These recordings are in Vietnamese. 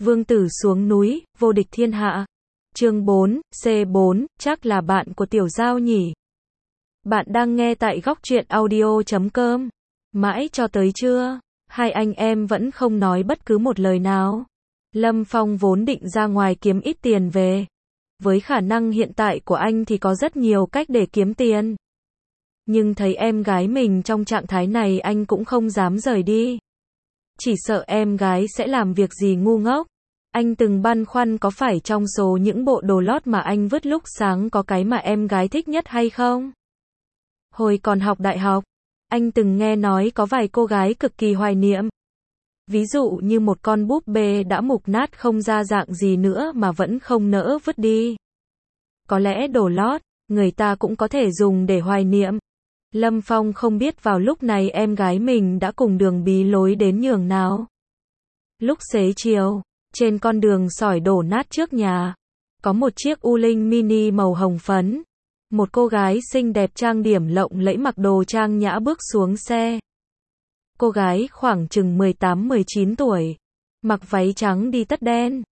Vương tử xuống núi, vô địch thiên hạ. Chương 4, C4, chắc là bạn của Tiểu Giao nhỉ? Bạn đang nghe tại góc truyện audio.com. Mãi cho tới trưa, hai anh em vẫn không nói bất cứ một lời nào. Lâm Phong vốn định ra ngoài kiếm ít tiền về. Với khả năng hiện tại của anh thì có rất nhiều cách để kiếm tiền. Nhưng thấy em gái mình trong trạng thái này anh cũng không dám rời đi. Chỉ sợ em gái sẽ làm việc gì ngu ngốc. Anh từng băn khoăn có phải trong số những bộ đồ lót mà anh vứt lúc sáng có cái mà em gái thích nhất hay không? Hồi còn học đại học, anh từng nghe nói có vài cô gái cực kỳ hoài niệm. Ví dụ như một con búp bê đã mục nát không ra dạng gì nữa mà vẫn không nỡ vứt đi. Có lẽ đồ lót, người ta cũng có thể dùng để hoài niệm. Lâm Phong không biết vào lúc này em gái mình đã cùng đường bí lối đến nhường nào. Lúc xế chiều, trên con đường sỏi đổ nát trước nhà, có một chiếc U Linh mini màu hồng phấn. Một cô gái xinh đẹp trang điểm lộng lẫy mặc đồ trang nhã bước xuống xe. Cô gái khoảng chừng 18-19 tuổi, mặc váy trắng đi tất đen,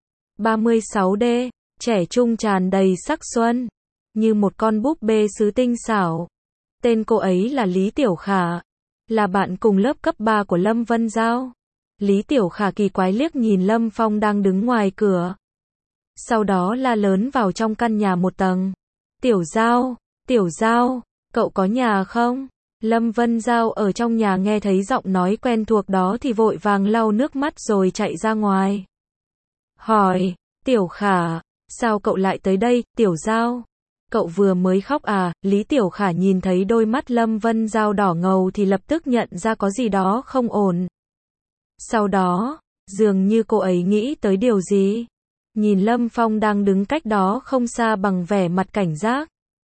36D, trẻ trung tràn đầy sắc xuân, như một con búp bê sứ tinh xảo. Tên cô ấy là Lý Tiểu Khả, là bạn cùng lớp cấp 3 của Lâm Vân Giao. Lý Tiểu Khả kỳ quái liếc nhìn Lâm Phong đang đứng ngoài cửa. Sau đó la lớn vào trong căn nhà một tầng. Tiểu Giao, cậu có nhà không? Lâm Vân Giao ở trong nhà nghe thấy giọng nói quen thuộc đó thì vội vàng lau nước mắt rồi chạy ra ngoài. Hỏi, Tiểu Khả, sao cậu lại tới đây, Tiểu Giao? Cậu vừa mới khóc à? Lý Tiểu Khả nhìn thấy đôi mắt Lâm Vân Giao đỏ ngầu thì lập tức nhận ra có gì đó không ổn. Sau đó, dường như cô ấy nghĩ tới điều gì. Nhìn Lâm Phong đang đứng cách đó không xa bằng vẻ mặt cảnh giác.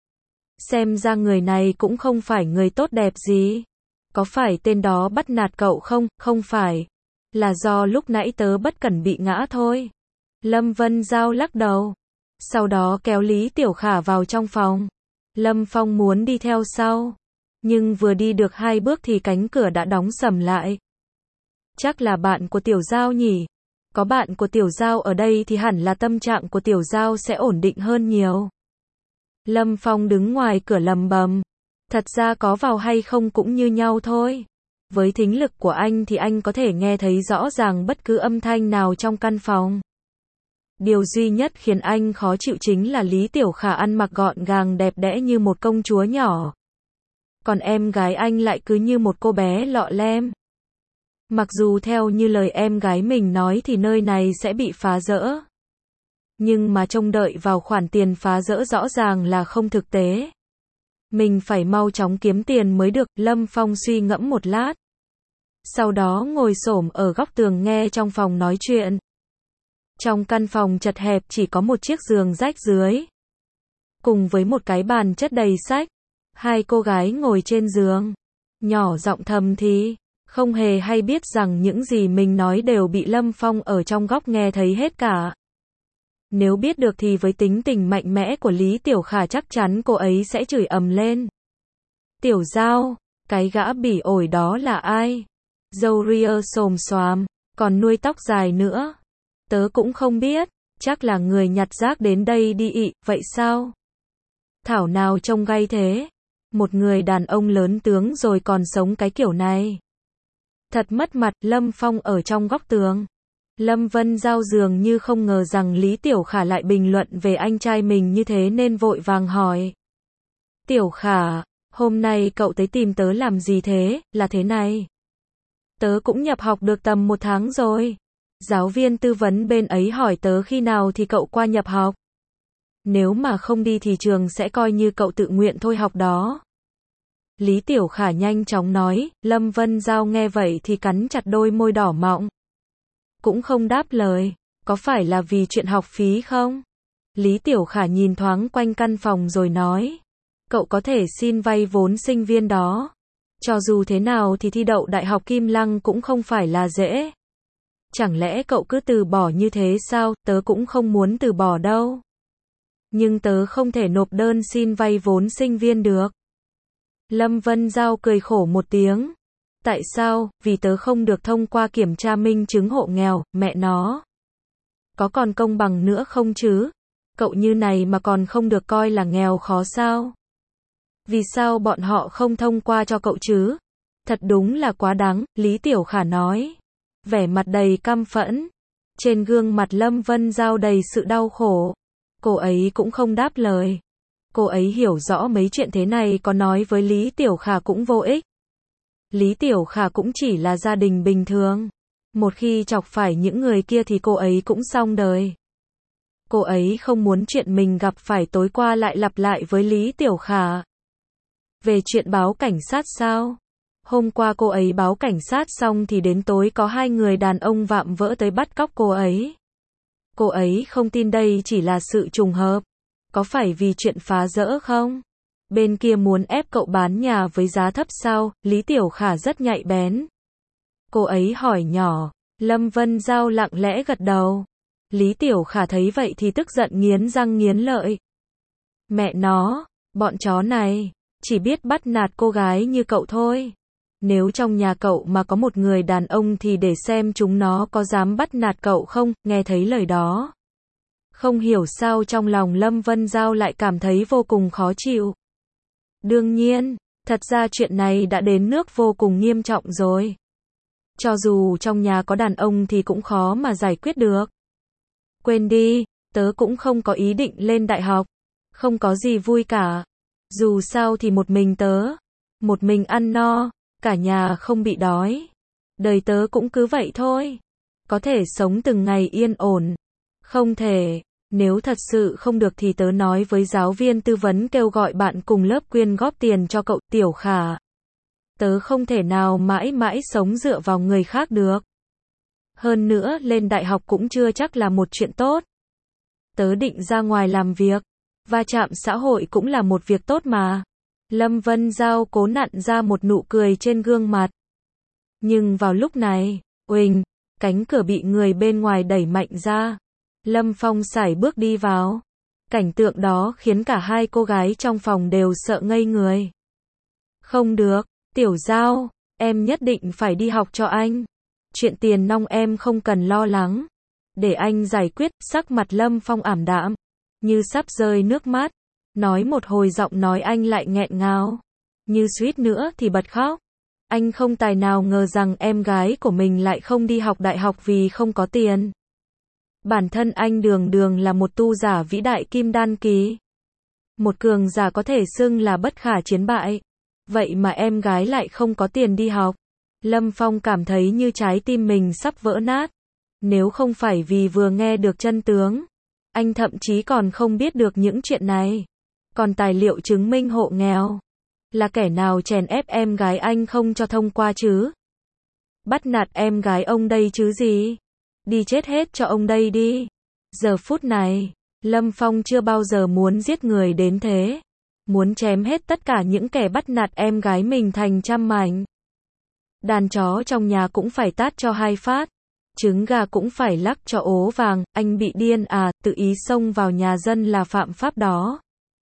Xem ra người này cũng không phải người tốt đẹp gì. Có phải tên đó bắt nạt cậu không? Không phải. Là do lúc nãy tớ bất cẩn bị ngã thôi. Lâm Vân Giao lắc đầu. Sau đó kéo Lý Tiểu Khả vào trong phòng. Lâm Phong muốn đi theo sau. Nhưng vừa đi được 2 bước thì cánh cửa đã đóng sầm lại. Chắc là bạn của Tiểu Giao nhỉ? Có bạn của Tiểu Giao ở đây thì hẳn là tâm trạng của Tiểu Giao sẽ ổn định hơn nhiều. Lâm Phong đứng ngoài cửa lầm bầm. Thật ra có vào hay không cũng như nhau thôi. Với thính lực của anh thì anh có thể nghe thấy rõ ràng bất cứ âm thanh nào trong căn phòng. Điều duy nhất khiến anh khó chịu chính là Lý Tiểu Khả ăn mặc gọn gàng đẹp đẽ như một công chúa nhỏ. Còn em gái anh lại cứ như một cô bé lọ lem. Mặc dù theo như lời em gái mình nói thì nơi này sẽ bị phá rỡ. Nhưng mà trông đợi vào khoản tiền phá rỡ rõ ràng là không thực tế. Mình phải mau chóng kiếm tiền mới được, Lâm Phong suy ngẫm một lát. Sau đó ngồi xổm ở góc tường nghe trong phòng nói chuyện. Trong căn phòng chật hẹp chỉ có một chiếc giường rách dưới. Cùng với một cái bàn chất đầy sách. 2 cô gái ngồi trên giường. Nhỏ giọng thầm thì. Không hề hay biết rằng những gì mình nói đều bị Lâm Phong ở trong góc nghe thấy hết cả. Nếu biết được thì với tính tình mạnh mẽ của Lý Tiểu Khả chắc chắn cô ấy sẽ chửi ầm lên. Tiểu Giao, cái gã bỉ ổi đó là ai? Râu ria xồm xoàm, còn nuôi tóc dài nữa. Tớ cũng không biết, chắc là người nhặt rác đến đây đi ị, vậy sao? Thảo nào trông gay thế? Một người đàn ông lớn tướng rồi còn sống cái kiểu này. Thật mất mặt, Lâm Phong ở trong góc tường. Lâm Vân Giao dường như không ngờ rằng Lý Tiểu Khả lại bình luận về anh trai mình như thế nên vội vàng hỏi. Tiểu Khả, hôm nay cậu tới tìm tớ làm gì thế, là thế này. Tớ cũng nhập học được tầm 1 tháng rồi. Giáo viên tư vấn bên ấy hỏi tớ khi nào thì cậu qua nhập học. Nếu mà không đi thì trường sẽ coi như cậu tự nguyện thôi học đó. Lý Tiểu Khả nhanh chóng nói, Lâm Vân Giao nghe vậy thì cắn chặt đôi môi đỏ mọng. Cũng không đáp lời, có phải là vì chuyện học phí không? Lý Tiểu Khả nhìn thoáng quanh căn phòng rồi nói, cậu có thể xin vay vốn sinh viên đó. Cho dù thế nào thì thi đậu Đại học Kim Lăng cũng không phải là dễ. Chẳng lẽ cậu cứ từ bỏ như thế sao? Tớ cũng không muốn từ bỏ đâu. Nhưng tớ không thể nộp đơn xin vay vốn sinh viên được. Lâm Vân Giao cười khổ một tiếng. Tại sao? Vì tớ không được thông qua kiểm tra minh chứng hộ nghèo, mẹ nó. Có còn công bằng nữa không chứ? Cậu như này mà còn không được coi là nghèo khó sao? Vì sao bọn họ không thông qua cho cậu chứ? Thật đúng là quá đáng, Lý Tiểu Khả nói. Vẻ mặt đầy căm phẫn. Trên gương mặt Lâm Vân Giao đầy sự đau khổ. Cô ấy cũng không đáp lời. Cô ấy hiểu rõ mấy chuyện thế này có nói với Lý Tiểu Khả cũng vô ích. Lý Tiểu Khả cũng chỉ là gia đình bình thường. Một khi chọc phải những người kia thì cô ấy cũng xong đời. Cô ấy không muốn chuyện mình gặp phải tối qua lại lặp lại với Lý Tiểu Khả. Về chuyện báo cảnh sát sao? Hôm qua cô ấy báo cảnh sát xong thì đến tối có 2 người đàn ông vạm vỡ tới bắt cóc cô ấy. Cô ấy không tin đây chỉ là sự trùng hợp. Có phải vì chuyện phá rỡ không? Bên kia muốn ép cậu bán nhà với giá thấp sao? Lý Tiểu Khả rất nhạy bén. Cô ấy hỏi nhỏ. Lâm Vân Giao lặng lẽ gật đầu. Lý Tiểu Khả thấy vậy thì tức giận nghiến răng nghiến lợi. Mẹ nó, bọn chó này, chỉ biết bắt nạt cô gái như cậu thôi. Nếu trong nhà cậu mà có một người đàn ông thì để xem chúng nó có dám bắt nạt cậu không, nghe thấy lời đó. Không hiểu sao trong lòng Lâm Vân Giao lại cảm thấy vô cùng khó chịu. Đương nhiên, thật ra chuyện này đã đến nước vô cùng nghiêm trọng rồi. Cho dù trong nhà có đàn ông thì cũng khó mà giải quyết được. Quên đi, tớ cũng không có ý định lên đại học. Không có gì vui cả. Dù sao thì một mình tớ. Một mình ăn no. Cả nhà không bị đói. Đời tớ cũng cứ vậy thôi. Có thể sống từng ngày yên ổn. Không thể. Nếu thật sự không được thì tớ nói với giáo viên tư vấn kêu gọi bạn cùng lớp quyên góp tiền cho cậu Tiểu Khả. Tớ không thể nào mãi mãi sống dựa vào người khác được. Hơn nữa lên đại học cũng chưa chắc là một chuyện tốt. Tớ định ra ngoài làm việc. Va chạm xã hội cũng là một việc tốt mà. Lâm Vân Giao cố nặn ra một nụ cười trên gương mặt. Nhưng vào lúc này, uỳnh, cánh cửa bị người bên ngoài đẩy mạnh ra. Lâm Phong sải bước đi vào. Cảnh tượng đó khiến cả 2 cô gái trong phòng đều sợ ngây người. Không được, Tiểu Giao, em nhất định phải đi học cho anh. Chuyện tiền nong em không cần lo lắng. Để anh giải quyết. Sắc mặt Lâm Phong ảm đạm, như sắp rơi nước mắt. Nói một hồi giọng nói anh lại nghẹn ngào. Như suýt nữa thì bật khóc. Anh không tài nào ngờ rằng em gái của mình lại không đi học đại học vì không có tiền. Bản thân anh đường đường là một tu giả vĩ đại kim đan kỳ. Một cường giả có thể xưng là bất khả chiến bại. Vậy mà em gái lại không có tiền đi học. Lâm Phong cảm thấy như trái tim mình sắp vỡ nát. Nếu không phải vì vừa nghe được chân tướng, anh thậm chí còn không biết được những chuyện này. Còn tài liệu chứng minh hộ nghèo. Là kẻ nào chèn ép em gái anh không cho thông qua chứ? Bắt nạt em gái ông đây chứ gì? Đi chết hết cho ông đây đi. Giờ phút này, Lâm Phong chưa bao giờ muốn giết người đến thế. Muốn chém hết tất cả những kẻ bắt nạt em gái mình thành trăm mảnh. Đàn chó trong nhà cũng phải tát cho 2 phát. Trứng gà cũng phải lắc cho ố vàng. Anh bị điên à, tự ý xông vào nhà dân là phạm pháp đó.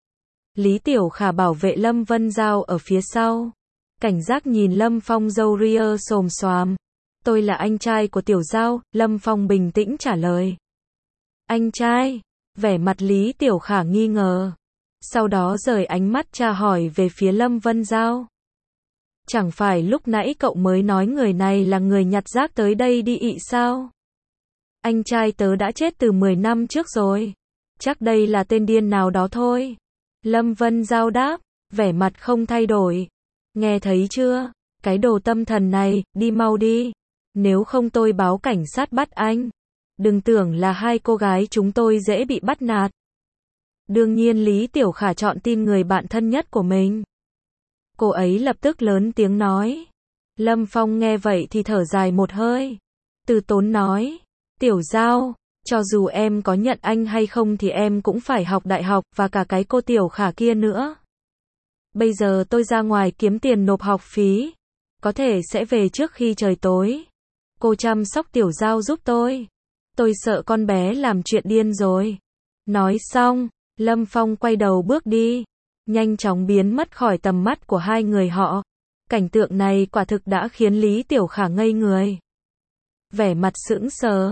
Lý Tiểu Khả bảo vệ Lâm Vân Giao ở phía sau. Cảnh giác nhìn Lâm Phong râu ria xồm xoàm. Tôi là anh trai của Tiểu Giao, Lâm Phong bình tĩnh trả lời. Anh trai? Vẻ mặt Lý Tiểu Khả nghi ngờ. Sau đó rời ánh mắt tra hỏi về phía Lâm Vân Giao. Chẳng phải lúc nãy cậu mới nói người này là người nhặt rác tới đây đi ị sao? Anh trai tớ đã chết từ 10 năm trước rồi. Chắc đây là tên điên nào đó thôi. Lâm Vân Giao đáp, vẻ mặt không thay đổi. Nghe thấy chưa? Cái đồ tâm thần này, đi mau đi. Nếu không tôi báo cảnh sát bắt anh. Đừng tưởng là 2 cô gái chúng tôi dễ bị bắt nạt. Đương nhiên Lý Tiểu Khả chọn tin người bạn thân nhất của mình. Cô ấy lập tức lớn tiếng nói. Lâm Phong nghe vậy thì thở dài một hơi. Từ tốn nói. Tiểu Giao, cho dù em có nhận anh hay không thì em cũng phải học đại học và cả cái cô Tiểu Khả kia nữa. Bây giờ tôi ra ngoài kiếm tiền nộp học phí. Có thể sẽ về trước khi trời tối. Cô chăm sóc Tiểu Giao giúp tôi. Tôi sợ con bé làm chuyện điên rồi. Nói xong, Lâm Phong quay đầu bước đi. Nhanh chóng biến mất khỏi tầm mắt của 2 người họ. Cảnh tượng này quả thực đã khiến Lý Tiểu Khả ngây người. Vẻ mặt sững sờ.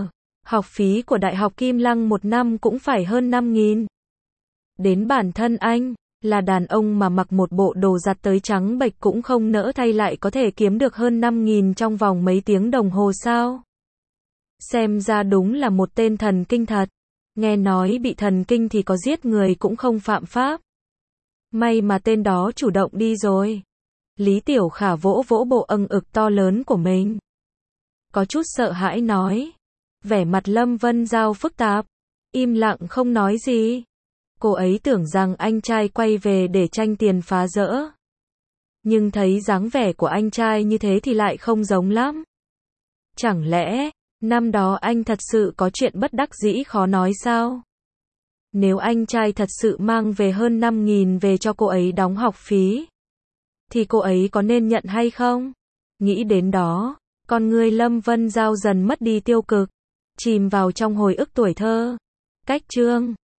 Học phí của Đại học Kim Lăng một năm cũng phải hơn 5.000. Đến bản thân anh, là đàn ông mà mặc một bộ đồ giặt tới trắng bệch cũng không nỡ thay lại có thể kiếm được hơn 5.000 trong vòng mấy tiếng đồng hồ sao? Xem ra đúng là một tên thần kinh thật. Nghe nói bị thần kinh thì có giết người cũng không phạm pháp. May mà tên đó chủ động đi rồi. Lý Tiểu Khả vỗ vỗ bộ âng ực to lớn của mình. Có chút sợ hãi nói. Vẻ mặt Lâm Vân Giao phức tạp. Im lặng không nói gì. Cô ấy tưởng rằng anh trai quay về để tranh tiền phá rỡ. Nhưng thấy dáng vẻ của anh trai như thế thì lại không giống lắm. Chẳng lẽ, năm đó anh thật sự có chuyện bất đắc dĩ khó nói sao? Nếu anh trai thật sự mang về hơn 5.000 về cho cô ấy đóng học phí, thì cô ấy có nên nhận hay không? Nghĩ đến đó, con người Lâm Vân Giao dần mất đi tiêu cực, chìm vào trong hồi ức tuổi thơ. Cách chương